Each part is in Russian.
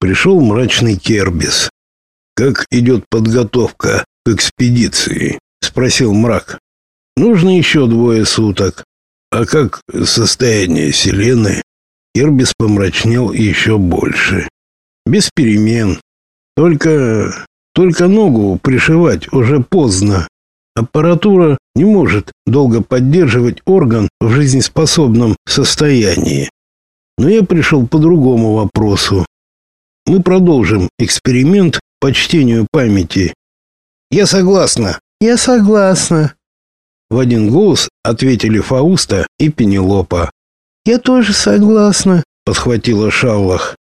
Пришел мрачный Кербис. «Как идет подготовка к экспедиции?» — спросил Мрак. «Нужно еще 2 суток. А как состояние Селены?» Кербис помрачнел еще больше. «Без перемен. Только ногу пришивать уже поздно. Аппаратура не может долго поддерживать орган в жизнеспособном состоянии. Но я пришел по другому вопросу. Мы продолжим эксперимент по чтению памяти». «Я согласна. Я согласна». В один голос ответили Фауста и Пенелопа. «Я тоже согласна», — подхватила Шаллах.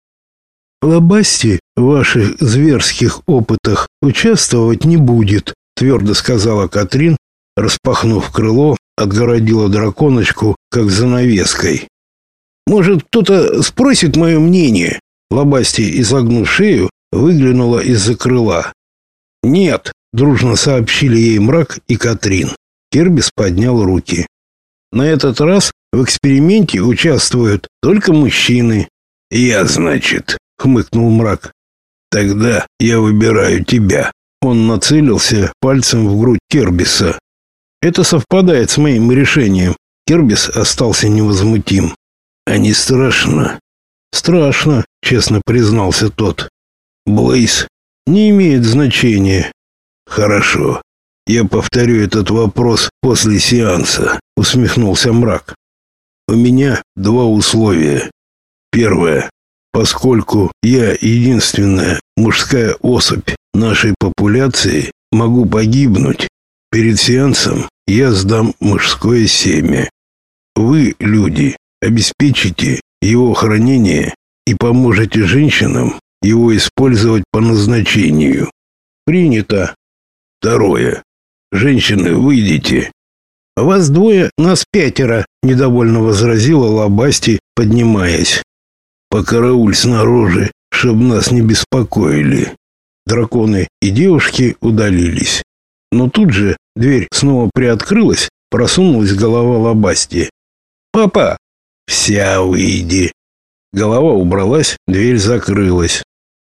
«Лабасти в ваших зверских опытах участвовать не будет», — твердо сказала Катрин, распахнув крыло, отгородила драконочку, как занавеской. «Может, кто-то спросит мое мнение?» Лабасти, изогнув шею, выглянула из-за крыла. «Нет», — дружно сообщили ей Мрак и Катрин. Кербис поднял руки. «На этот раз в эксперименте участвуют только мужчины». «Я, значит», — хмыкнул Мрак. «Тогда я выбираю тебя». Он нацелился пальцем в грудь Кербиса. «Это совпадает с моим решением». Кербис остался невозмутим. «А не страшно?» «Страшно», — честно признался тот. «Блейз?» «Не имеет значения». «Хорошо. Я повторю этот вопрос после сеанса», — усмехнулся Мрак. «У меня 2 условия. Первое. Поскольку я единственная мужская особь нашей популяции, могу погибнуть. Перед сеансом я сдам мужское семя. Вы, люди, обеспечите его хранение и поможете женщинам его использовать по назначению». «Принято». Второе. Женщины, выйдите. «Вас 2, нас 5», — недовольно возразила Лабасти, поднимаясь. «Покарауль снаружи, чтоб нас не беспокоили». Драконы и девушки удалились. Но тут же дверь снова приоткрылась, просунулась голова Лабасти. «Папа!» «Вся выйди». Голова убралась, дверь закрылась.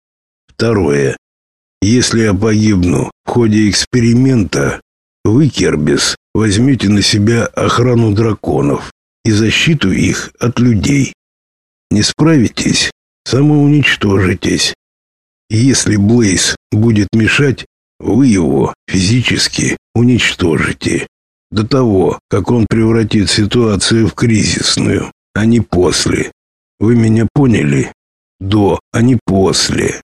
Второе. Если я погибну в ходе эксперимента, вы, Кербис, возьмете на себя охрану драконов и защиту их от людей. Не справитесь, самоуничтожитесь. Если Блейз будет мешать, вы его физически уничтожите. До того, как он превратит ситуацию в кризисную, а не после. Вы меня поняли? До, а не после.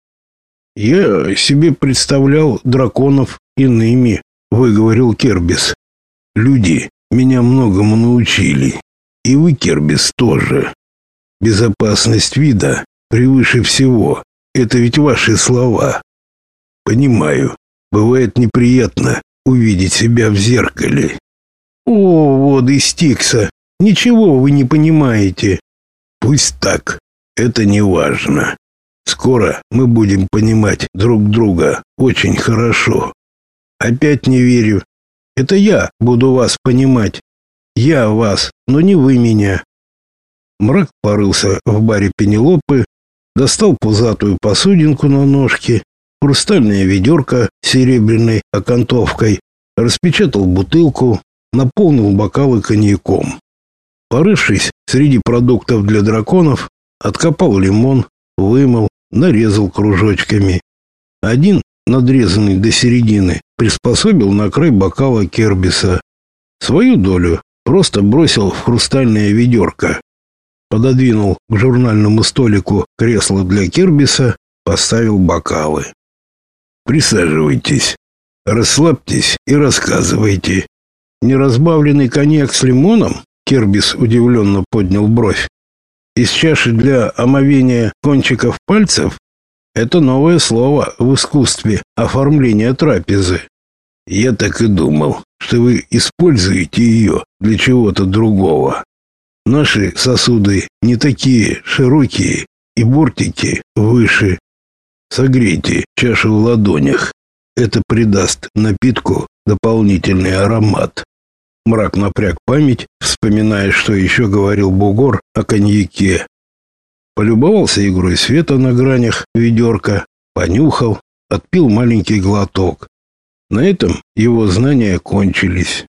«Я себе представлял драконов иными», — выговорил Кербис. «Люди меня многому научили. И вы, Кербис, тоже. Безопасность вида превыше всего. Это ведь ваши слова. Понимаю, бывает неприятно увидеть себя в зеркале». «О, вот и Стикса, ничего вы не понимаете». «Пусть так, это не важно. Скоро мы будем понимать друг друга очень хорошо». «Опять не верю. Это я буду вас понимать. Я вас, но не вы меня». Мрак порылся в баре Пенелопы, достал пузатую посудинку на ножке, хрустальное ведерко с серебряной окантовкой, распечатал бутылку, наполнил бокалы коньяком. Порывшись среди продуктов для драконов, откопал лимон, вымыл, нарезал кружочками. Один, надрезанный до середины, приспособил на край бокала Кербиса. Свою долю просто бросил в хрустальное ведерко. Пододвинул к журнальному столику кресло для Кербиса, поставил бокалы. «Присаживайтесь, расслабьтесь и рассказывайте». «Неразбавленный коньяк с лимоном?» Кербис удивленно поднял бровь. «Из чаши для омовения кончиков пальцев?» Это новое слово в искусстве оформления трапезы. «Я так и думал, что вы используете ее для чего-то другого. Наши сосуды не такие широкие и бортики выше. Согрейте чашу в ладонях. Это придаст напитку дополнительный аромат». Мрак напряг память, вспоминая, что еще говорил Бугор о коньяке. полюбовался игрой света на гранях ведерка, понюхал, отпил маленький глоток. На этом его знания кончились.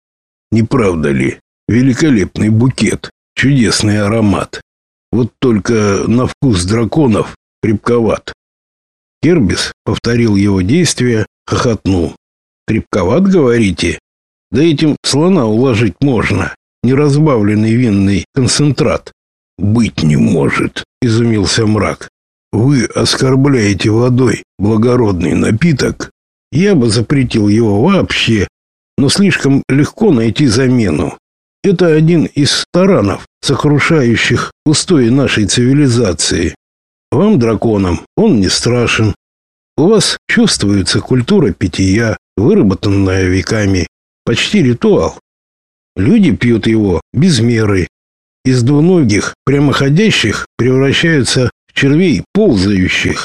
Не правда ли? Великолепный букет, чудесный аромат. Вот только на вкус драконов крепковат. Кербис повторил его действия, хохотнул. Крепковат, говорите? Да этим слона уложить можно. Неразбавленный винный концентрат. Быть не может, изумился Мрак. Вы оскорбляете водой благородный напиток. Я бы запретил его вообще, но слишком легко найти замену. Это один из таранов, сокрушающих устои нашей цивилизации. Вам, драконам, он не страшен. У вас чувствуется культура питья, выработанная веками, почти ритуал. Люди пьют его без меры. Из двуногих прямоходящих превращаются в червей ползающих.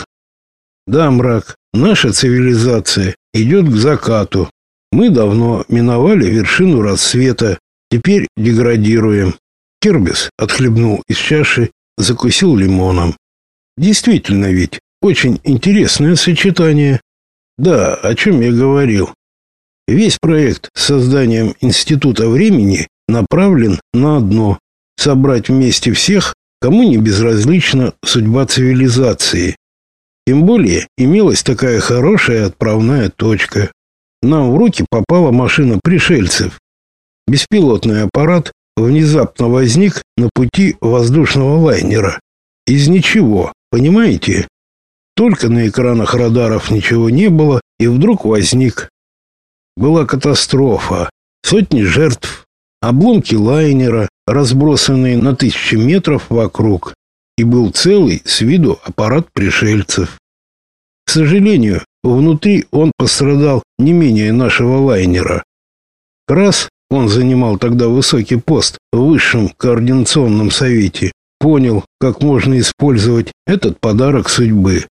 Да, Мрак, наша цивилизация идет к закату. Мы давно миновали вершину рассвета, теперь деградируем. Кербис отхлебнул из чаши, закусил лимоном. Действительно ведь, очень интересное сочетание. Да, о чем я говорил. Весь проект с созданием Института времени направлен на одно – собрать вместе всех, кому не безразлична судьба цивилизации. Тем более имелась такая хорошая отправная точка. Нам в руки попала машина пришельцев. Беспилотный аппарат внезапно возник на пути воздушного лайнера. Из ничего, понимаете? Только на экранах радаров ничего не было, и вдруг возник. Была катастрофа, сотни жертв, обломки лайнера, разбросанные на 1000 метров вокруг, и был целый с виду аппарат пришельцев. К сожалению, внутри он пострадал не менее нашего лайнера. Крас, он занимал тогда высокий пост в высшем координационном совете, понял, как можно использовать этот подарок судьбы.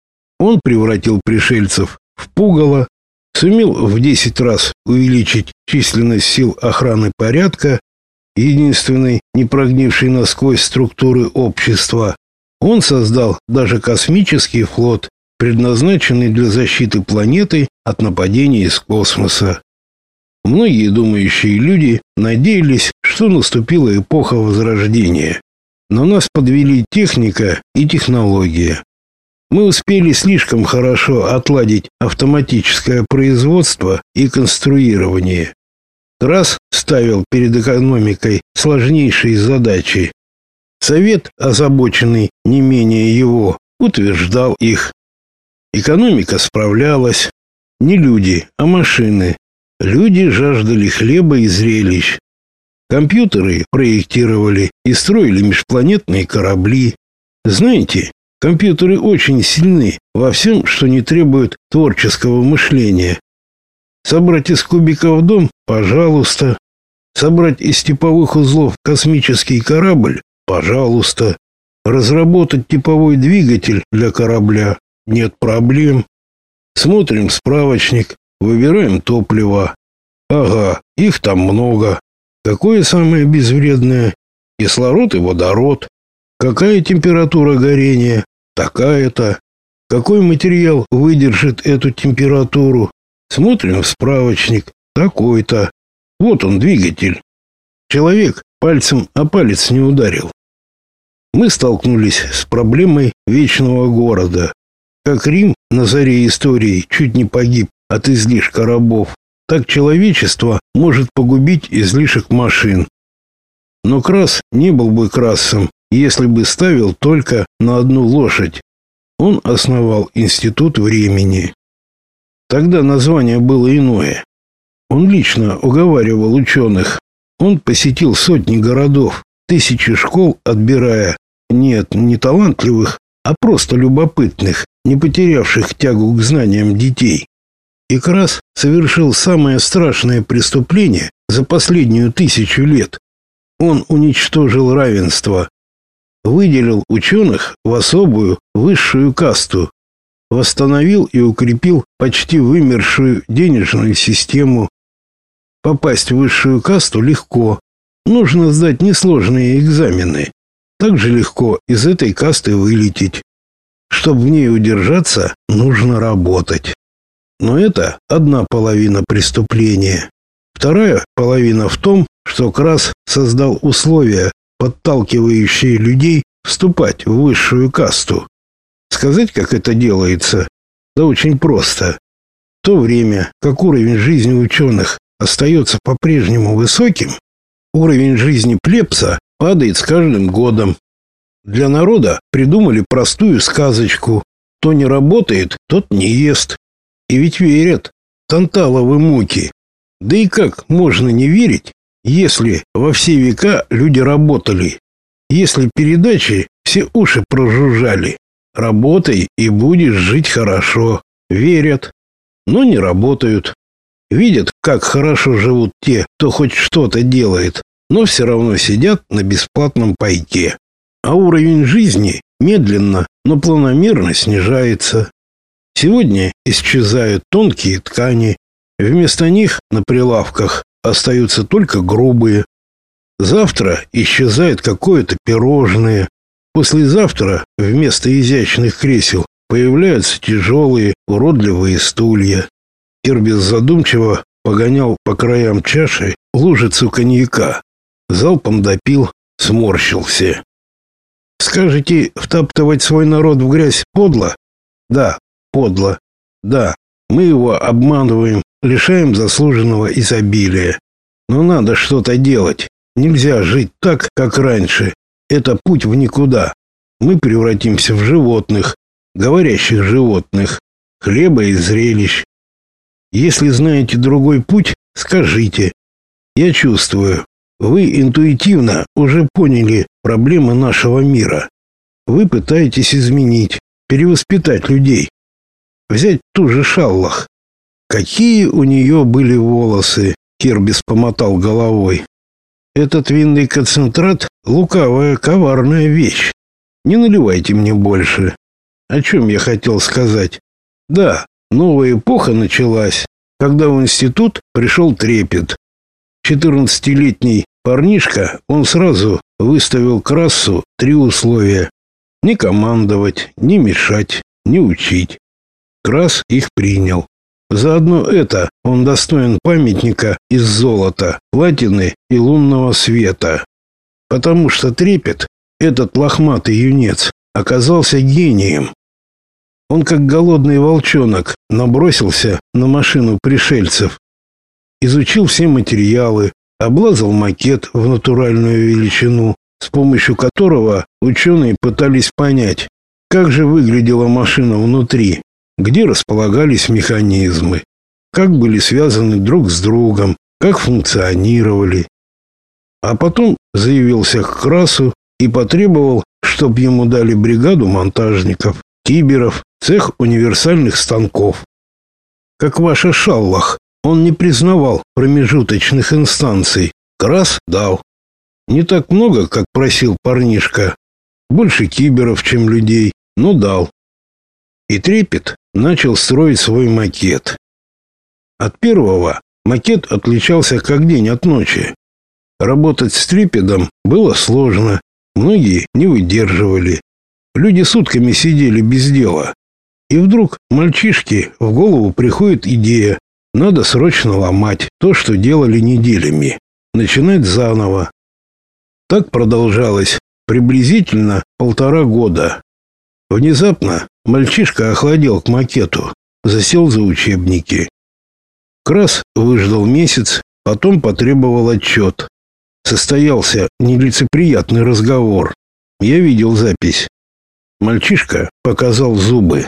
Он превратил пришельцев в пугало, сумел в 10 раз увеличить численность сил охраны порядка, единственной не прогнившей насквозь структуры общества. Он создал даже космический флот, предназначенный для защиты планеты от нападений из космоса. Многие думающие люди надеялись, что наступила эпоха Возрождения. Но нас подвели техника и технология. Мы успели слишком хорошо отладить автоматическое производство и конструирование. Крас ставил перед экономикой сложнейшие задачи. Совет, озабоченный не менее его, утверждал их. Экономика справлялась. Не люди, а машины. Люди жаждали хлеба и зрелищ. Компьютеры проектировали и строили межпланетные корабли. Знаете, компьютеры очень сильны во всем, что не требует творческого мышления. Собрать из кубиков дом – пожалуйста. Собрать из типовых узлов космический корабль – пожалуйста. Разработать типовой двигатель для корабля – нет проблем. Смотрим справочник, выбираем топливо. Ага, их там много. Какое самое безвредное? Кислород и водород. Какая температура горения? Такая-то. Какой материал выдержит эту температуру? Смотрим в справочник. Такой-то. Вот он, двигатель. Человек пальцем о палец не ударил. Мы столкнулись с проблемой вечного города. Как Рим на заре истории чуть не погиб от излишка рабов, так человечество может погубить излишек машин. Но Крас не был бы Красом, если бы ставил только на одну лошадь. Он основал Институт времени. Тогда название было иное. Он лично уговаривал ученых. Он посетил сотни городов, тысячи школ, отбирая, нет, не талантливых, а просто любопытных, не потерявших тягу к знаниям детей. И Крас совершил самое страшное преступление за последнюю 1000 лет. Он уничтожил равенство, выделил ученых в особую высшую касту, восстановил и укрепил почти вымершую денежную систему. Попасть в высшую касту легко. Нужно сдать несложные экзамены. так же легко из этой касты вылететь. Чтобы в ней удержаться, нужно работать. Но это одна половина преступления. Вторая половина в том, что Крас создал условия, подталкивающие людей вступать в высшую касту. Сказать, как это делается, да очень просто. В то время, как уровень жизни ученых остается по-прежнему высоким, уровень жизни плебса падает с каждым годом. Для народа придумали простую сказочку: кто не работает, тот не ест. И ведь верят. Танталовы муки. Да и как можно не верить, если во все века люди работали? Если передачи все уши прожужжали: работай и будешь жить хорошо. Верят, но не работают. Видят, как хорошо живут те, кто хоть что-то делает, но все равно сидят на бесплатном пайке. А уровень жизни медленно, но планомерно снижается. Сегодня исчезают тонкие ткани, вместо них на прилавках остаются только грубые. Завтра исчезает какое-то пирожное. Послезавтра вместо изящных кресел появляются тяжелые, уродливые стулья. Кирбис задумчиво погонял по краям чаши лужицу коньяка. Залпом допил, сморщился. Скажете, втаптывать свой народ в грязь подло? Да, подло. Да, мы его обманываем, лишаем заслуженного изобилия. Но надо что-то делать. Нельзя жить так, как раньше. Это путь в никуда. Мы превратимся в животных, говорящих животных, хлеба и зрелищ. Если знаете другой путь, скажите. Я чувствую, вы интуитивно уже поняли проблемы нашего мира. Вы пытаетесь изменить, перевоспитать людей. Взять ту же Шаллах. Какие у нее были волосы, Кирбис помотал головой. Этот винный концентрат — лукавая, коварная вещь. Не наливайте мне больше. О чем я хотел сказать? Да, новая эпоха началась, когда в институт пришел Трепет. 14-летний парнишка, он сразу выставил Красу 3 условия: не командовать, не мешать, не учить. Крас их принял. Заодно это он достоин памятника из золота, платины и лунного света. Потому что Трепет, этот лохматый юнец, оказался гением. Он, как голодный волчонок, набросился на машину пришельцев. Изучил все материалы, облазал макет в натуральную величину, с помощью которого ученые пытались понять, как же выглядела машина внутри, где располагались механизмы, как были связаны друг с другом, как функционировали. А потом заявился к Красу и потребовал, чтобы ему дали бригаду монтажников, киберов, цех универсальных станков. Как ваша Шаллах, он не признавал промежуточных инстанций. Крас дал. Не так много, как просил парнишка. Больше киберов, чем людей, но дал. И Трепет начал строить свой макет. От первого макет отличался как день от ночи. Работать с Трепетом было сложно, многие не выдерживали. Люди сутками сидели без дела. И вдруг мальчишке в голову приходит идея: надо срочно ломать то, что делали неделями, начинать заново. Так продолжалось приблизительно 1,5 года. Внезапно мальчишка охладел к макету, засел за учебники. Крас выждал месяц, потом потребовал отчет. Состоялся нелицеприятный разговор. Я видел запись. Мальчишка показал зубы.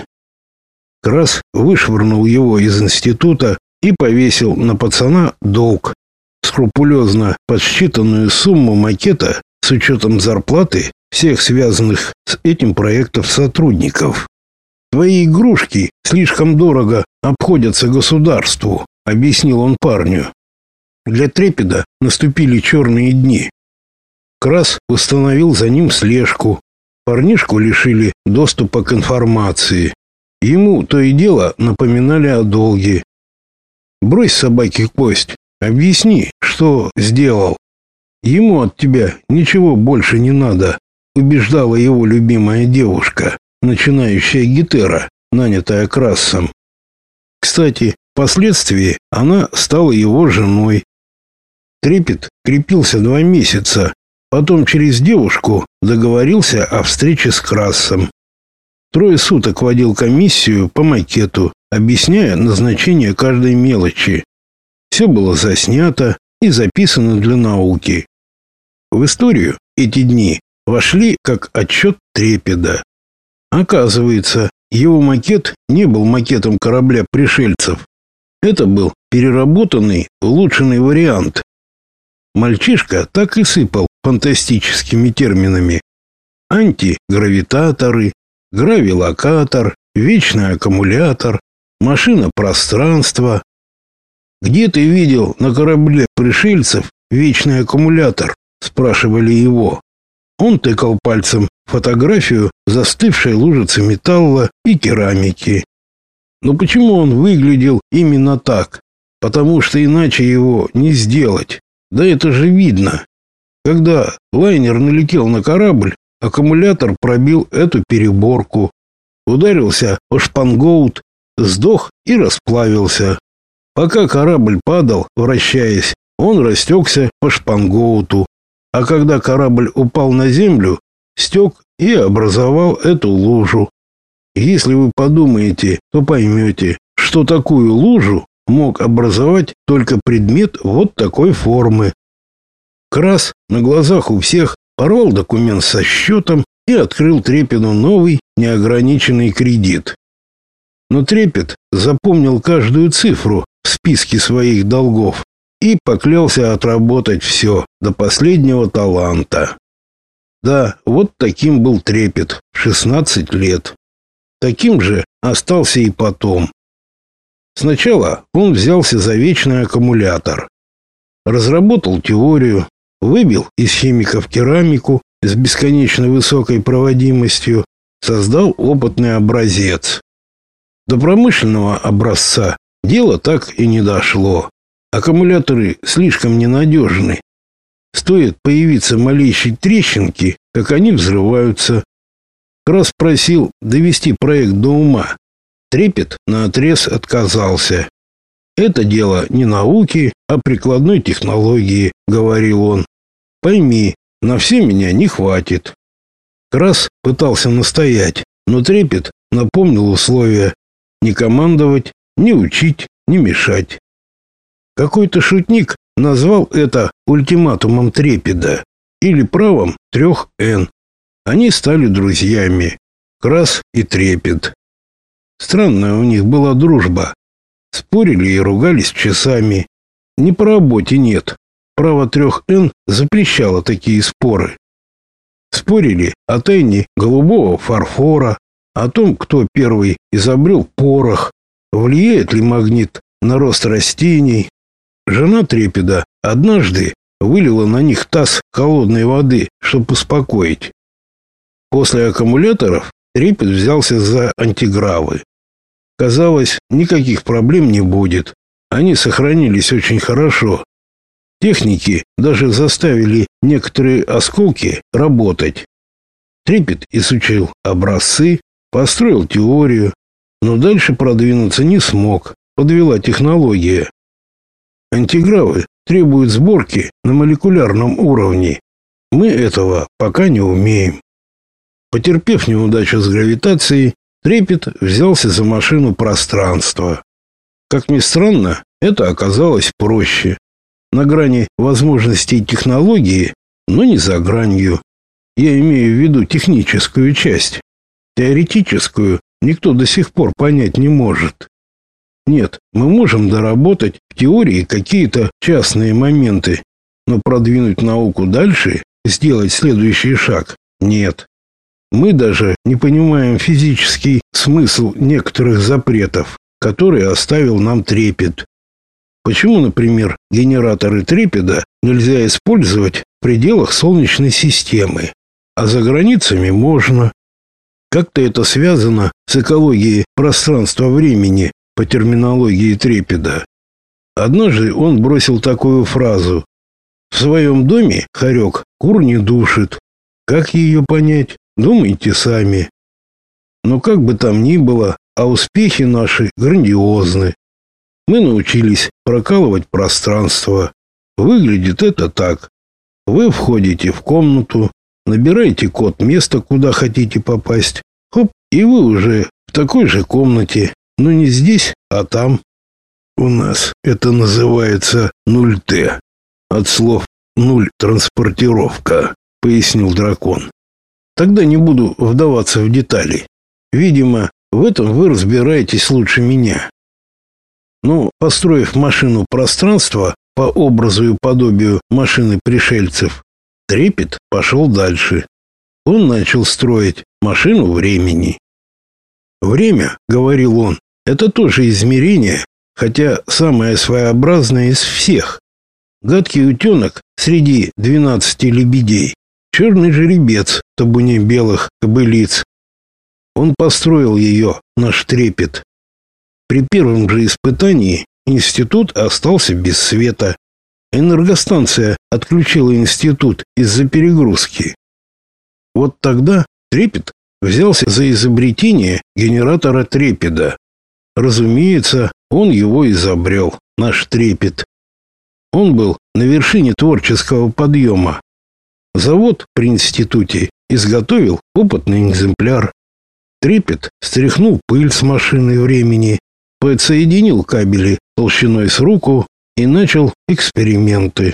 Крас вышвырнул его из института и повесил на пацана долг. Скрупулезно подсчитанную сумму макета с учетом зарплаты всех связанных с этим проектом сотрудников. «Твои игрушки слишком дорого обходятся государству», — объяснил он парню. Для Трепеда наступили черные дни. Крас установил за ним слежку. Парнишку лишили доступа к информации. Ему то и дело напоминали о долге. «Брось собаке кость, объясни, что сделал. Ему от тебя ничего больше не надо. убеждала его любимая девушка, начинающая гитара, нанятая Крассом. Кстати, впоследствии она стала его женой. Трепет крепился 2 месяца, потом через девушку договорился о встрече с Крассом. 3 суток водил комиссию по макету, объясняя назначение каждой мелочи. Все было заснято и записано для науки. В историю эти дни вошли как отчет Трепеда. Оказывается, его макет не был макетом корабля пришельцев. Это был переработанный, улучшенный вариант. Мальчишка так и сыпал фантастическими терминами: антигравитаторы, гравилокатор, вечный аккумулятор, машина пространства. «Где ты видел на корабле пришельцев вечный аккумулятор?» — спрашивали его. Он тыкал пальцем фотографию застывшей лужицы металла и керамики. Но почему он выглядел именно так? Потому что иначе его не сделать. Да это же видно. Когда лайнер налетел на корабль, аккумулятор пробил эту переборку, ударился о шпангоут, сдох и расплавился. Пока корабль падал, вращаясь, он растекся по шпангоуту. А когда корабль упал на землю, стек и образовал эту лужу. Если вы подумаете, то поймете, что такую лужу мог образовать только предмет вот такой формы. Красс на глазах у всех порвал документ со счетом и открыл Трепеду новый неограниченный кредит. Но Трепет запомнил каждую цифру в списке своих долгов и поклялся отработать все до последнего таланта. Да, вот таким был Трепет в 16 лет. Таким же остался и потом. Сначала он взялся за вечный аккумулятор. Разработал теорию, выбил из химиков керамику с бесконечно высокой проводимостью, создал опытный образец. До промышленного образца дело так и не дошло. Аккумуляторы слишком ненадежны. Стоит появиться малейшей трещинки, как они взрываются. Красс просил довести проект до ума. Трепет наотрез отказался. «Это дело не науки, а прикладной технологии», — говорил он. «Пойми, на все меня не хватит». Красс пытался настоять, но Трепет напомнил условия: не командовать, не учить, не мешать. Какой-то шутник назвал это ультиматумом Трепеда или правом 3 Н. Они стали друзьями, Красс и Трепет. Странная у них была дружба. Спорили и ругались часами. Не по работе нет. Право 3 Н запрещало такие споры. Спорили о тайне голубого фарфора, о том, кто первый изобрел порох, влияет ли магнит на рост растений. Жена Трепеда однажды вылила на них таз холодной воды, чтобы успокоить. После аккумуляторов Трепет взялся за антигравы. Казалось, никаких проблем не будет. Они сохранились очень хорошо. Техники даже заставили некоторые осколки работать. Трепет изучил образцы, построил теорию, но дальше продвинуться не смог. Подвела технология. Антигравы требуют сборки на молекулярном уровне. Мы этого пока не умеем. Потерпев неудачу с гравитацией, Трепет взялся за машину пространства. Как ни странно, это оказалось проще. На грани возможностей технологии, но не за гранью. Я имею в виду техническую часть. Теоретическую никто до сих пор понять не может. Нет, мы можем доработать в теории какие-то частные моменты, но продвинуть науку дальше, сделать следующий шаг – нет. Мы даже не понимаем физический смысл некоторых запретов, которые оставил нам Трепет. Почему, например, генераторы Трепеда нельзя использовать в пределах Солнечной системы, а за границами можно? Как-то это связано с экологией пространства-времени по терминологии Трепеда. Однажды он бросил такую фразу: «В своем доме хорек кур не душит». Как ее понять? Думайте сами. Но как бы там ни было, а успехи наши грандиозны. Мы научились прокалывать пространство. Выглядит это так. Вы входите в комнату, набираете код места, куда хотите попасть. Хоп, и вы уже в такой же комнате, но не здесь, а там. У нас это называется 0Т. От слов «нуль транспортировка», пояснил дракон. Тогда не буду вдаваться в детали. Видимо, в этом вы разбираетесь лучше меня. Но, построив машину пространства по образу и подобию машины пришельцев, Трепет пошел дальше. Он начал строить машину времени. Время, говорил он, это тоже измерение, хотя самое своеобразное из всех. Гадкий утенок среди 12 лебедей, черный жеребец в табуне белых кобылиц. Он построил ее, наш Трепет. При первом же испытании институт остался без света. Энергостанция отключила институт из-за перегрузки. Вот тогда Трепет взялся за изобретение генератора трепеда. Разумеется, он его изобрел, наш Трепет. Он был на вершине творческого подъема. Завод при институте изготовил опытный экземпляр. Трепет стряхнул пыль с машины времени, подсоединил кабели толщиной с руку и начал эксперименты.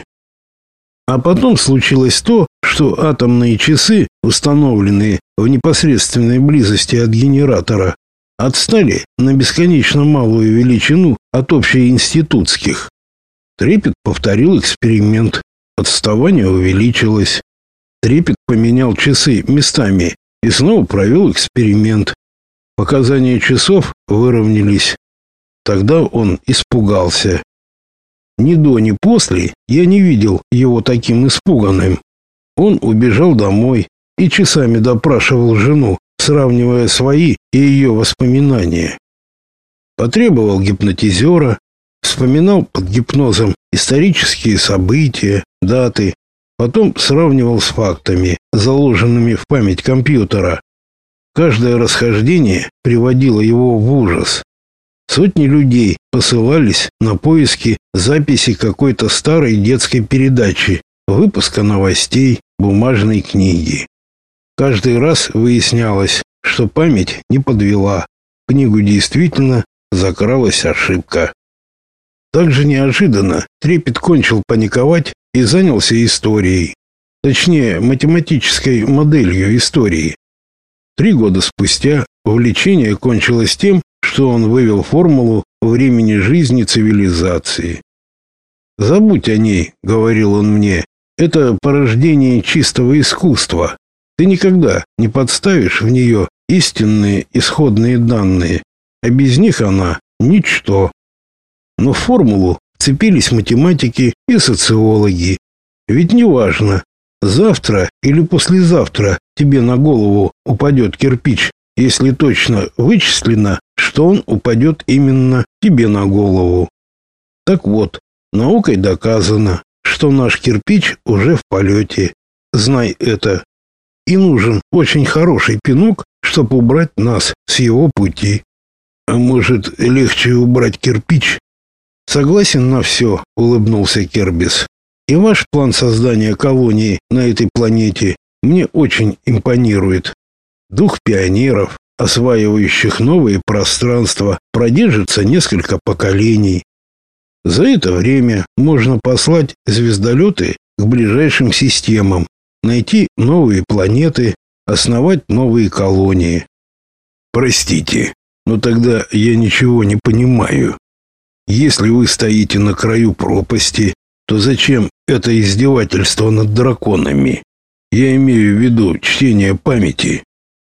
А потом случилось то, что атомные часы, установленные в непосредственной близости от генератора, отстали на бесконечно малую величину от общеинститутских. Трепет повторил эксперимент. Отставание увеличилось. Трепет поменял часы местами и снова провел эксперимент. Показания часов выровнялись. Тогда он испугался. Ни до, ни после я не видел его таким испуганным. Он убежал домой и часами допрашивал жену, сравнивая свои и ее воспоминания. Потребовал гипнотизера, вспоминал под гипнозом исторические события, даты, потом сравнивал с фактами, заложенными в память компьютера. Каждое расхождение приводило его в ужас. Сотни людей посылались на поиски записи какой-то старой детской передачи, выпуска новостей, бумажной книги. Каждый раз выяснялось, что память не подвела. В книгу действительно закралась ошибка. Также неожиданно Трепет кончил паниковать и занялся историей. Точнее, математической моделью истории. 3 года спустя увлечение кончилось тем, что он вывел формулу времени жизни цивилизации. «Забудь о ней», — говорил он мне, — «это порождение чистого искусства. Ты никогда не подставишь в нее истинные исходные данные, а без них она — ничто». Но в формулу вцепились математики и социологи. Ведь неважно, завтра или послезавтра тебе на голову упадет кирпич, если точно вычислено, что он упадет именно тебе на голову. Так вот, наукой доказано, что наш кирпич уже в полете. Знай это. И нужен очень хороший пинок, чтобы убрать нас с его пути. А может, легче убрать кирпич? Согласен на все, улыбнулся Кербис. И ваш план создания колонии на этой планете мне очень импонирует. Дух пионеров, осваивающих новые пространства, продержится несколько поколений. За это время можно послать звездолеты к ближайшим системам, найти новые планеты, основать новые колонии. Простите, но тогда я ничего не понимаю. Если вы стоите на краю пропасти, то зачем это издевательство над драконами? Я имею в виду чтение памяти.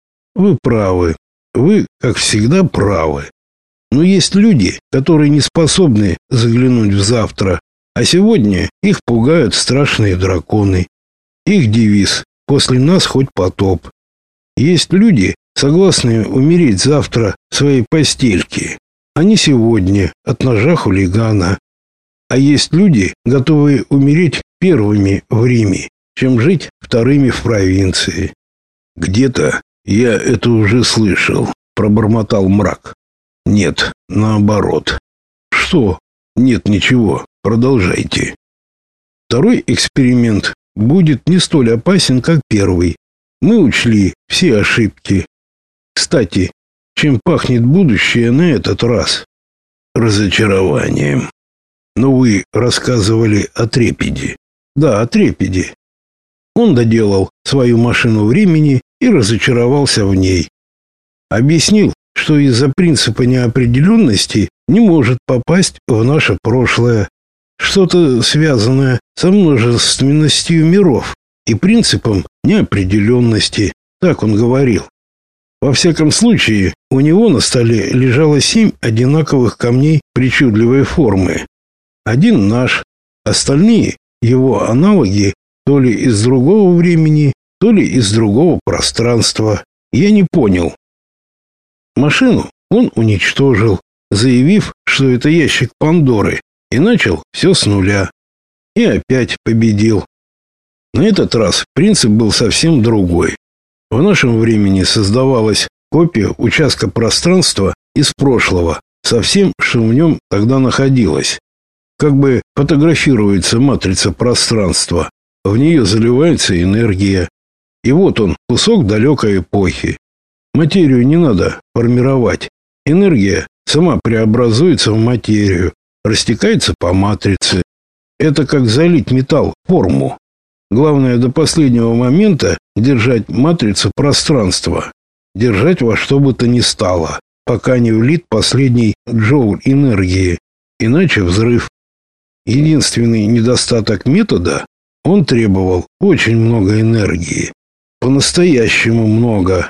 Вы правы. Вы, как всегда, правы. Но есть люди, которые не способны заглянуть в завтра, а сегодня их пугают страшные драконы. Их девиз «После нас хоть потоп». Есть люди, согласные умереть завтра в своей постельке, а не сегодня от ножа хулигана. А есть люди, готовые умереть первыми в Риме, чем жить вторыми в провинции. Где-то я это уже слышал, пробормотал Мрак. Нет, наоборот. Что? Нет, ничего. Продолжайте. Второй эксперимент будет не столь опасен, как первый. Мы учли все ошибки. Кстати, чем пахнет будущее на этот раз? Разочарованием. Но вы рассказывали о Трепеде. Да, о Трепеде. Он доделал свою машину времени и разочаровался в ней. Объяснил, что из-за принципа неопределенности не может попасть в наше прошлое. Что-то связанное со множественностью миров и принципом неопределенности, так он говорил. Во всяком случае, у него на столе лежало 7 одинаковых камней причудливой формы. Один наш, остальные его аналоги то ли из другого времени, то ли из другого пространства. Я не понял. Машину он уничтожил, заявив, что это ящик Пандоры, и начал все с нуля. И опять победил. На этот раз принцип был совсем другой. В нашем времени создавалась копия участка пространства из прошлого, со всем, что в нем тогда находилось. Как бы фотографируется матрица пространства, в нее заливается энергия. И вот он, кусок далекой эпохи. Материю не надо формировать. Энергия сама преобразуется в материю, растекается по матрице. Это как залить металл в форму. Главное до последнего момента держать матрицу пространства. Держать во что бы то ни стало, пока не влит последний джоуль энергии. Иначе взрыв. Единственный недостаток метода — он требовал очень много энергии. По-настоящему много.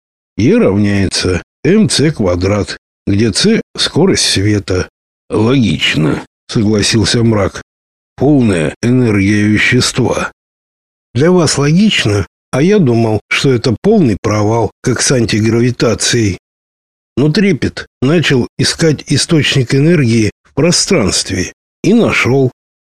E равняется mc квадрат, где c — скорость света. Логично, согласился Мрак. Полная энергия вещества. Для вас логично, а я думал, что это полный провал, как с антигравитацией. Но Трепет начал искать источник энергии в пространстве и нашел.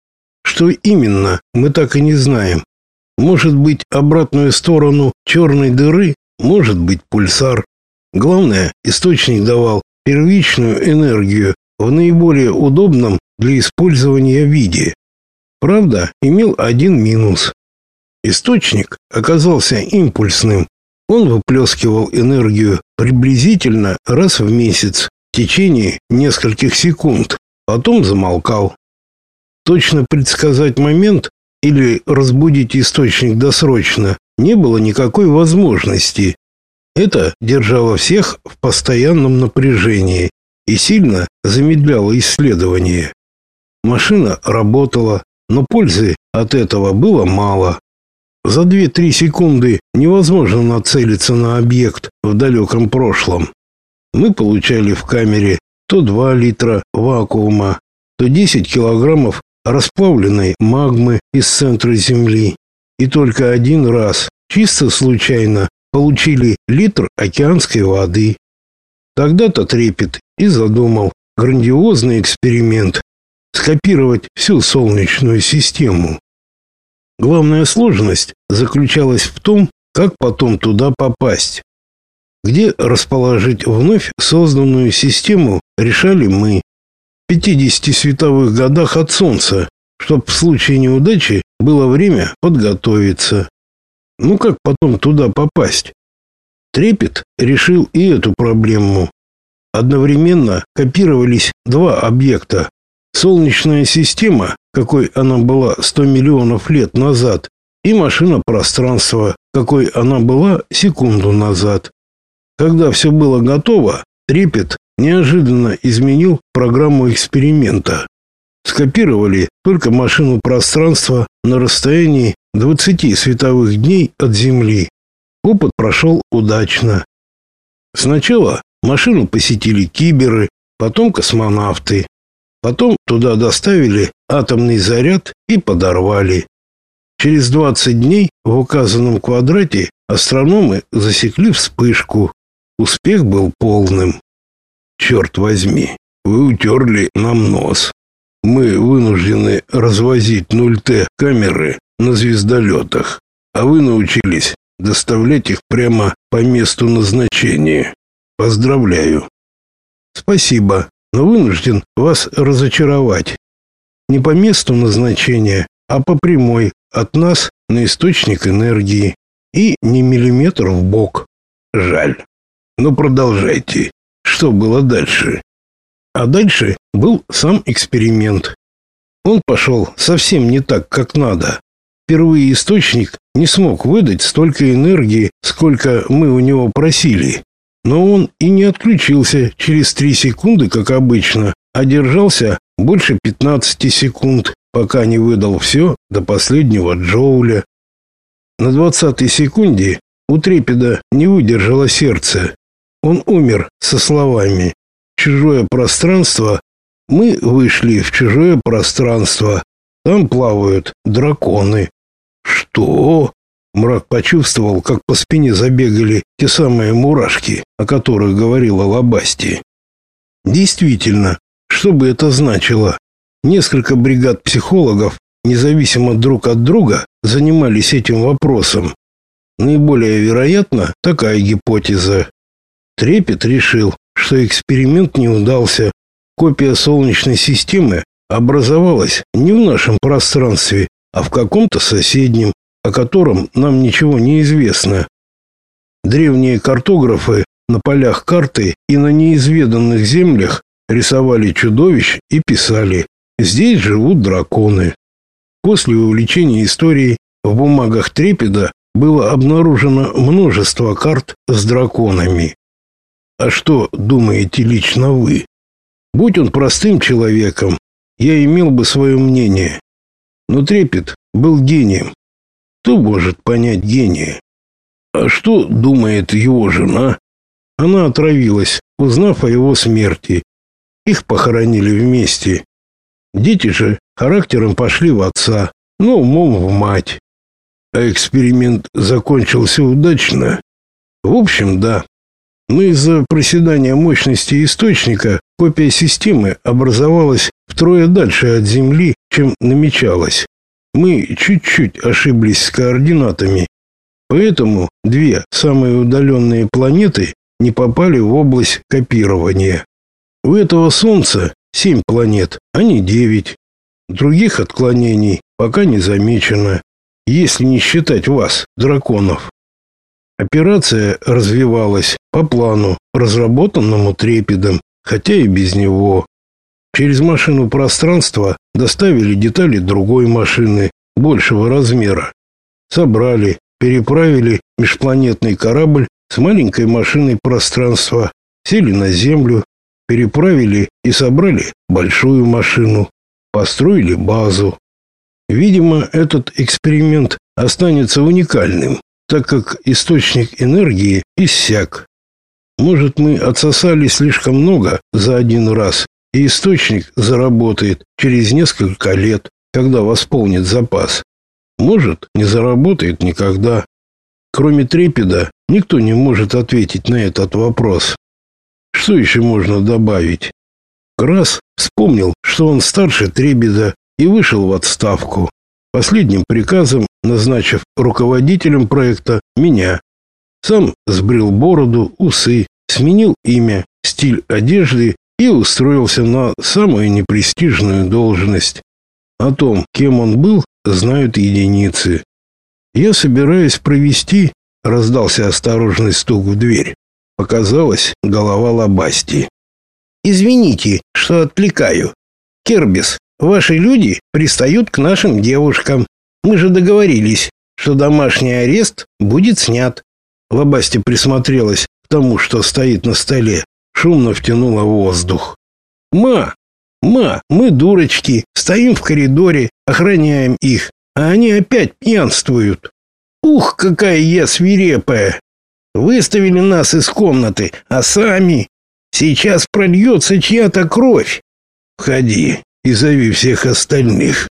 Что именно, мы так и не знаем. Может быть, обратную сторону черной дыры, может быть, пульсар. Главное, источник давал первичную энергию в наиболее удобном для использования виде. Правда, имел один минус. Источник оказался импульсным. Он выплескивал энергию приблизительно раз в месяц в течение нескольких секунд, потом замолкал. Точно предсказать момент или разбудить источник досрочно не было никакой возможности. Это держало всех в постоянном напряжении и сильно замедляло исследование. Машина работала, но пользы от этого было мало. За 2-3 секунды невозможно нацелиться на объект в далеком прошлом. Мы получали в камере то 2 литра вакуума, то 10 килограммов расплавленной магмы из центра Земли. И только один раз, чисто случайно, получили литр океанской воды. Тогда-то Трепет и задумал грандиозный эксперимент — скопировать всю Солнечную систему. Главная сложность заключалась в том, как потом туда попасть. Где расположить вновь созданную систему, решали мы. В 50 световых годах от Солнца, чтобы в случае неудачи было время подготовиться. Ну как потом туда попасть? Трепет решил и эту проблему. Одновременно копировались 2 объекта. Солнечная система, какой она была 100 миллионов лет назад, и машина пространства, какой она была секунду назад. Когда все было готово, Трепет неожиданно изменил программу эксперимента. Скопировали только машину пространства на расстоянии 20 световых дней от Земли. Опыт прошел удачно. Сначала машину посетили киберы, потом космонавты. Потом туда доставили атомный заряд и подорвали. Через 20 дней в указанном квадрате астрономы засекли вспышку. Успех был полным. Черт возьми, вы утерли нам нос. Мы вынуждены развозить 0Т камеры на звездолетах, а вы научились доставлять их прямо по месту назначения. Поздравляю. Спасибо, но вынужден вас разочаровать. Не по месту назначения, а по прямой от нас на источник энергии. И не миллиметр вбок. Жаль. Но продолжайте. Что было дальше? А дальше был сам эксперимент. Он пошел совсем не так, как надо. Впервые источник не смог выдать столько энергии, сколько мы у него просили. Но он и не отключился через 3 секунды, как обычно, а держался больше 15 секунд, пока не выдал все до последнего джоуля. На 20-й секунде у Трепеда не выдержало сердце. Он умер со словами: «Чужое пространство, мы вышли в чужое пространство, там плавают драконы». Что? Мрак почувствовал, как по спине забегали те самые мурашки, о которых говорила Лобасти. Действительно, что бы это значило? Несколько бригад психологов, независимо друг от друга, занимались этим вопросом. Наиболее вероятно такая гипотеза. Трепет решил, что эксперимент не удался. Копия Солнечной системы образовалась не в нашем пространстве, а в каком-то соседнем, о котором нам ничего не известно. Древние картографы на полях карты и на неизведанных землях рисовали чудовищ и писали: «Здесь живут драконы». После увлечения историей в бумагах Трепеда было обнаружено множество карт с драконами. А что думаете лично вы? Будь он простым человеком, я имел бы свое мнение. Но Трепет был гением. Кто может понять гения? А что думает его жена? Она отравилась, узнав о его смерти. Их похоронили вместе. Дети же характером пошли в отца, но умом в мать. А эксперимент закончился удачно? В общем, да. Но из-за проседания мощности источника копия системы образовалась втрое дальше от Земли, чем намечалось. Мы чуть-чуть ошиблись с координатами. Поэтому 2 самые удаленные планеты не попали в область копирования. У этого Солнца 7 планет, а не 9. Других отклонений пока не замечено, если не считать вас, драконов. Операция развивалась по плану, разработанному Трепедом, хотя и без него. Через машину пространства доставили детали другой машины, большего размера. Собрали, переправили межпланетный корабль с маленькой машиной пространства, сели на Землю, переправили и собрали большую машину, построили базу. Видимо, этот эксперимент останется уникальным, так как источник энергии иссяк. Может, мы отсосали слишком много за один раз, и источник заработает через несколько лет, когда восполнит запас. Может, не заработает никогда. Кроме Трепеда, никто не может ответить на этот вопрос. Что еще можно добавить? Крас вспомнил, что он старше Трепеда, и вышел в отставку, последним приказом назначив руководителем проекта меня. Сам сбрил бороду, усы, сменил имя, стиль одежды и устроился на самую непрестижную должность. О том, кем он был, знают единицы. «Я собираюсь провести», — раздался осторожный стук в дверь. Показалась голова Лобасти. «Извините, что отвлекаю. Кербис, ваши люди пристают к нашим девушкам. Мы же договорились, что домашний арест будет снят». Лобасти присмотрелась к тому, что стоит на столе, шумно втянула воздух. «Ма, мы дурочки, стоим в коридоре, охраняем их, а они опять пьянствуют. Ух, какая я свирепая! Выставили нас из комнаты, а сами... Сейчас прольется чья-то кровь. Входи и зови всех остальных.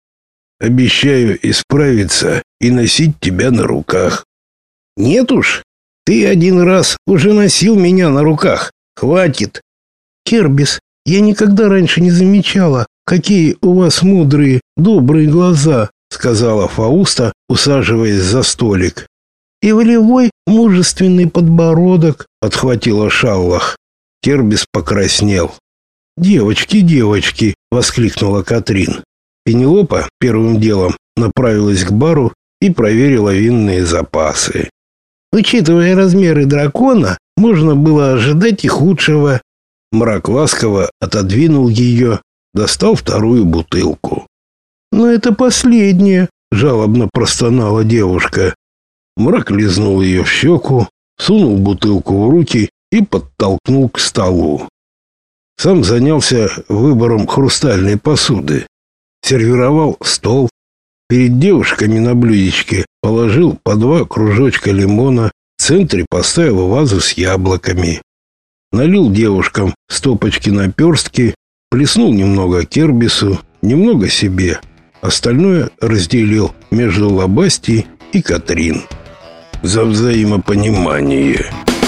Обещаю исправиться и носить тебя на руках». «Нет уж, ты один раз уже носил меня на руках. Хватит». «Кербис, я никогда раньше не замечала, «Какие у вас мудрые, добрые глаза», — сказала Фауста, усаживаясь за столик. «И волевой, мужественный подбородок», — подхватила Шаллах. Кербис покраснел. «Девочки, девочки!» — воскликнула Катрин. Пенелопа первым делом направилась к бару и проверила винные запасы. Учитывая размеры дракона, можно было ожидать и худшего. Мрак ласково отодвинул ее, достал вторую бутылку. «Но это последнее», — жалобно простонала девушка. Мрак лизнул ее в щеку, сунул бутылку в руки и подтолкнул к столу. Сам занялся выбором хрустальной посуды. Сервировал стол. Перед девушками на блюдечке положил по 2 кружочка лимона, в центре поставил вазу с яблоками. Налил девушкам стопочки наперстки, плеснул немного Кербису, немного себе. Остальное разделил между Лобастей и Катрин. «За взаимопонимание».